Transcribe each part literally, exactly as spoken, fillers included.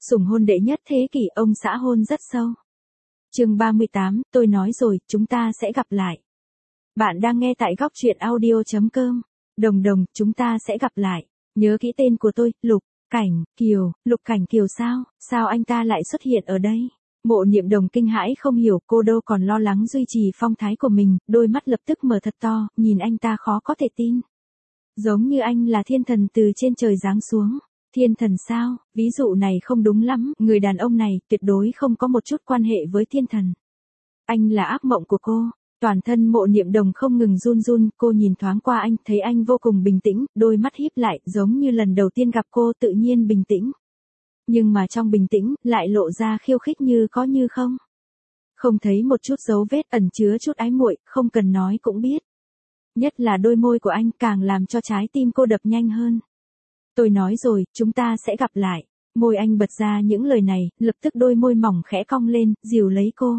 Sủng hôn đệ nhất thế kỷ, ông xã hôn rất sâu. Chương ba mươi tám, tôi nói rồi, chúng ta sẽ gặp lại. Bạn đang nghe tại góc truyện audio chấm com. Đồng đồng, chúng ta sẽ gặp lại. Nhớ kỹ tên của tôi, Lục Cảnh Kiều. Lục Cảnh Kiều sao? Sao anh ta lại xuất hiện ở đây? Mộ Niệm Đồng kinh hãi không hiểu, cô đâu còn lo lắng duy trì phong thái của mình, đôi mắt lập tức mở thật to, nhìn anh ta khó có thể tin. Giống như anh là thiên thần từ trên trời giáng xuống. Thiên thần sao? Ví dụ này không đúng lắm, người đàn ông này tuyệt đối không có một chút quan hệ với thiên thần. Anh là ác mộng của cô. Toàn thân Mộ Niệm Đồng không ngừng run run, cô nhìn thoáng qua anh, thấy anh vô cùng bình tĩnh, đôi mắt híp lại, giống như lần đầu tiên gặp cô tự nhiên bình tĩnh. Nhưng mà trong bình tĩnh, lại lộ ra khiêu khích như có như không. Không thấy một chút dấu vết, ẩn chứa chút ái muội, không cần nói cũng biết. Nhất là đôi môi của anh càng làm cho trái tim cô đập nhanh hơn. Tôi nói rồi, chúng ta sẽ gặp lại. Môi anh bật ra những lời này, lập tức đôi môi mỏng khẽ cong lên, dìu lấy cô.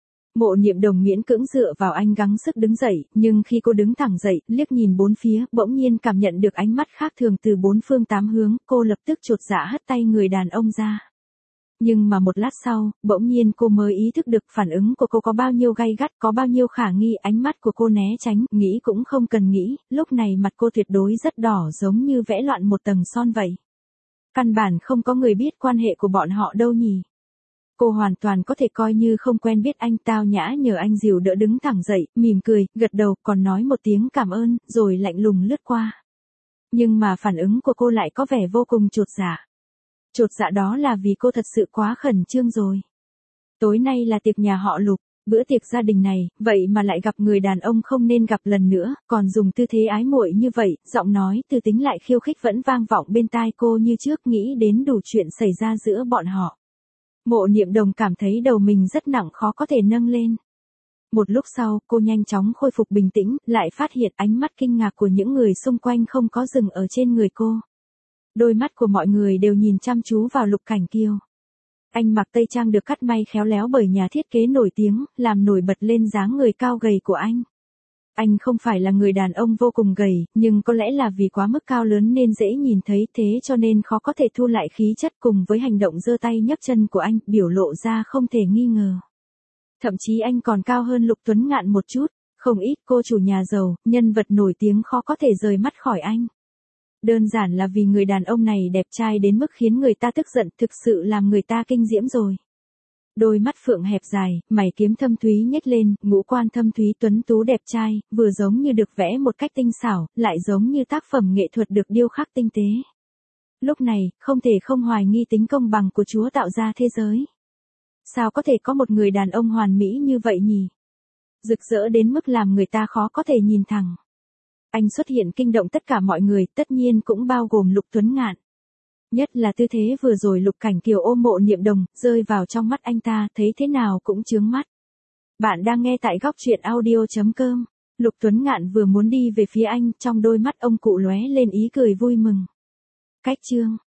Mộ Niệm Đồng miễn cưỡng dựa vào anh gắng sức đứng dậy, nhưng khi cô đứng thẳng dậy, liếc nhìn bốn phía, bỗng nhiên cảm nhận được ánh mắt khác thường từ bốn phương tám hướng, cô lập tức chột dạ hất tay người đàn ông ra. Nhưng mà một lát sau, bỗng nhiên cô mới ý thức được phản ứng của cô có bao nhiêu gay gắt, có bao nhiêu khả nghi, ánh mắt của cô né tránh, nghĩ cũng không cần nghĩ, lúc này mặt cô tuyệt đối rất đỏ giống như vẽ loạn một tầng son vậy. Căn bản không có người biết quan hệ của bọn họ đâu nhỉ. Cô hoàn toàn có thể coi như không quen biết anh, tao nhã nhờ anh dìu đỡ đứng thẳng dậy, mỉm cười, gật đầu, còn nói một tiếng cảm ơn, rồi lạnh lùng lướt qua. Nhưng mà phản ứng của cô lại có vẻ vô cùng chột dạ. Chột dạ đó là vì cô thật sự quá khẩn trương rồi. Tối nay là tiệc nhà họ Lục, bữa tiệc gia đình này, vậy mà lại gặp người đàn ông không nên gặp lần nữa, còn dùng tư thế ái muội như vậy, giọng nói từ tính lại khiêu khích vẫn vang vọng bên tai cô như trước, nghĩ đến đủ chuyện xảy ra giữa bọn họ. Mộ Niệm Đồng cảm thấy đầu mình rất nặng, khó có thể nâng lên. Một lúc sau, cô nhanh chóng khôi phục bình tĩnh, lại phát hiện ánh mắt kinh ngạc của những người xung quanh không có dừng ở trên người cô. Đôi mắt của mọi người đều nhìn chăm chú vào Lục Cảnh Kiều. Anh mặc tây trang được cắt may khéo léo bởi nhà thiết kế nổi tiếng, làm nổi bật lên dáng người cao gầy của anh. Anh không phải là người đàn ông vô cùng gầy, nhưng có lẽ là vì quá mức cao lớn nên dễ nhìn thấy, thế cho nên khó có thể thu lại khí chất, cùng với hành động giơ tay nhấc chân của anh, biểu lộ ra không thể nghi ngờ. Thậm chí anh còn cao hơn Lục Tuấn Ngạn một chút, không ít cô chủ nhà giàu, nhân vật nổi tiếng khó có thể rời mắt khỏi anh. Đơn giản là vì người đàn ông này đẹp trai đến mức khiến người ta tức giận, thực sự làm người ta kinh diễm rồi. Đôi mắt phượng hẹp dài, mày kiếm thâm thúy nhếch lên, ngũ quan thâm thúy tuấn tú đẹp trai, vừa giống như được vẽ một cách tinh xảo, lại giống như tác phẩm nghệ thuật được điêu khắc tinh tế. Lúc này, không thể không hoài nghi tính công bằng của Chúa tạo ra thế giới. Sao có thể có một người đàn ông hoàn mỹ như vậy nhỉ? Rực rỡ đến mức làm người ta khó có thể nhìn thẳng. Anh xuất hiện kinh động tất cả mọi người, tất nhiên cũng bao gồm Lục Tuấn Ngạn. Nhất là tư thế vừa rồi Lục Cảnh Kiều ôm Mộ Niệm Đồng, rơi vào trong mắt anh ta, thấy thế nào cũng chướng mắt. Bạn đang nghe tại góc truyện audio chấm com. Lục Tuấn Ngạn vừa muốn đi về phía anh, trong đôi mắt ông cụ lóe lên ý cười vui mừng. Cách chương